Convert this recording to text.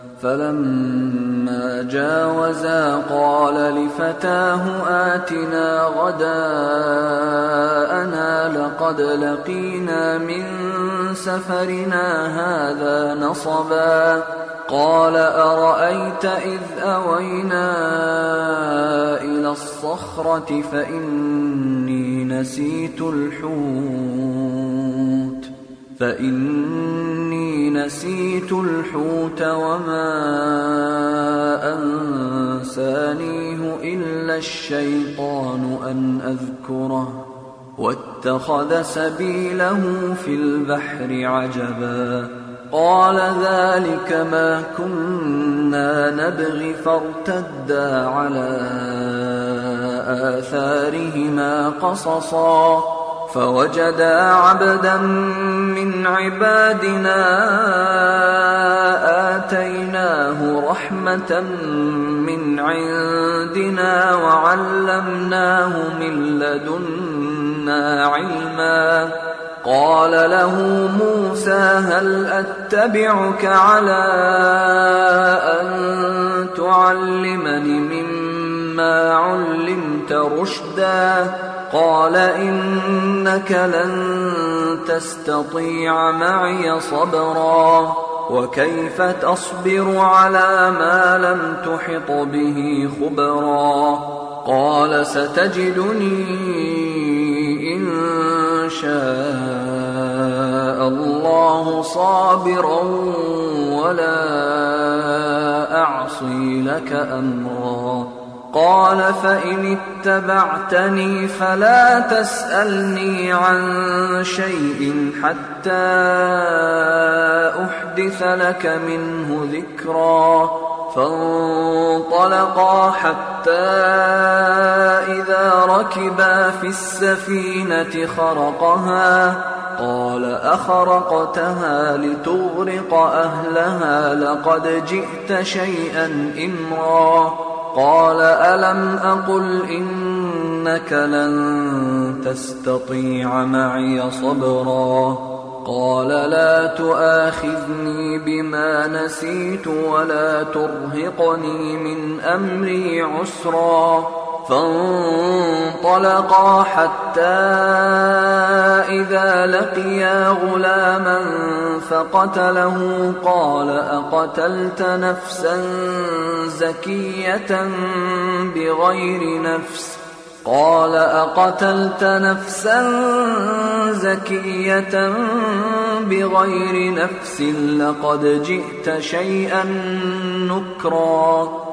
فلما جاوزا قال لفتاه آتنا غداءنا لقد لقينا من سفرنا هذا نصبا. قال أرأيت إذ أوينا إلى الصخرة فإني نسيت الحوت وما أنسانيه إلا الشيطان أن أذكره واتخذ سبيله في البحر عجبا. قال ذلك ما كنا نبغي فارتدا على آثارهما قصصا فوجدا عبدا من عبادنا آتيناه رحمة من عندنا وعلمناه من لدنا علما. قال له موسى هل أتبعك على أن تعلمني مما علمت رشدا؟ قال إنك لن تستطيع معي صبرا وكيف تصبر على ما لم تحط به خبرا. قال ستجدني إن شاء الله صابرا ولا أعصي لك أمرا. قال فإن اتبعتني فلا تسألني عن شيء حتى أحدث لك منه ذكرا. فانطلقا حتى إذا ركبا في السفينة خرقها. قال أخرقتها لتغرق أهلها لقد جئت شيئا إمرا. قال ألم أقل إنك لن تستطيع معي صبرا. قال لا تؤاخذني بما نسيت ولا ترهقني من أمري عسرا. فانطلقا حتى إذا لقيا غلاما فقتله. قال أقتلت نفسا زكية بغير نفس؟ قال أقتلت نفسا زكية بغير نفس لقد جئت شيئا نكرا.